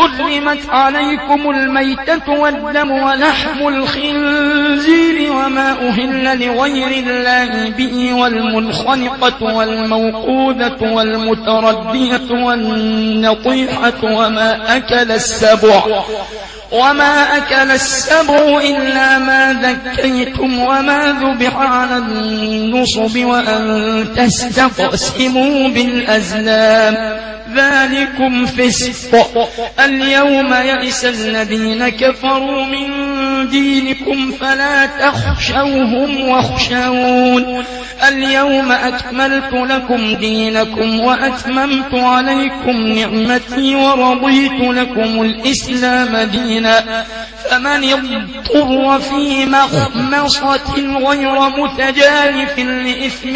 حرمت عليكم الميتة والدم ولحم الخنزير وما أهل لغير الله به والمنخنقة والموقوذة والمتردية والنطيحة وما أكل السبع إلا ما ذكيتم وما ذبح على النصب وأن تستقسموا بالأزلام ذلكم فسق. اليوم يئس الذين كفروا من دينكم فلا تخشوهم واخشون. اليوم أكملت لكم دينكم وأتممت عليكم نعمتي ورضيت لكم الإسلام دينا. فمن اضطر في مخمصة غير متجانف لإثم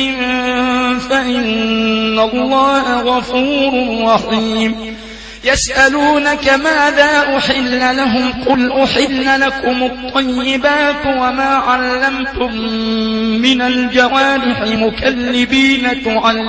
فإن الله غفور رحيم. يسألونك ماذا أحل لهم قل أحل لكم الطيبات وما علمتم من الجوارح مكلبين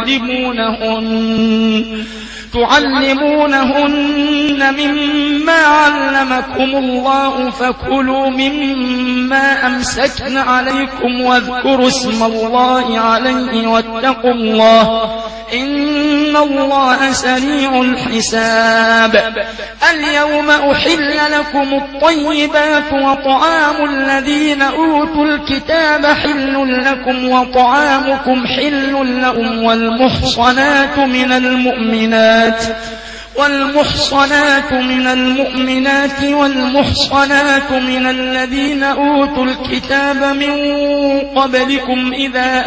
تعلمونهن مما علمكم الله فكلوا مما أمسكن عليكم واذكروا اسم الله عليه واتقوا الله إن الله سريع الحساب. اليوم أحل لكم الطيبات وطعام الذين أوتوا الكتاب حل لكم وطعامكم حل لهم والمحصنات من المؤمنات والمحصنات من الذين أوتوا الكتاب من قبلكم إذا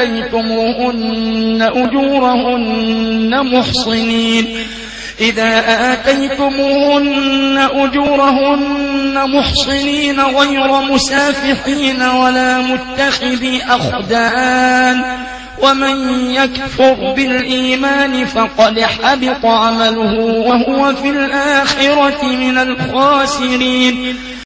آتيتموهن أجورهن محصنين غير مسافحين ولا متخذي أخدان. ومن يكفر بالإيمان فقد حبط عمله وهو في الآخرة من الخاسرين.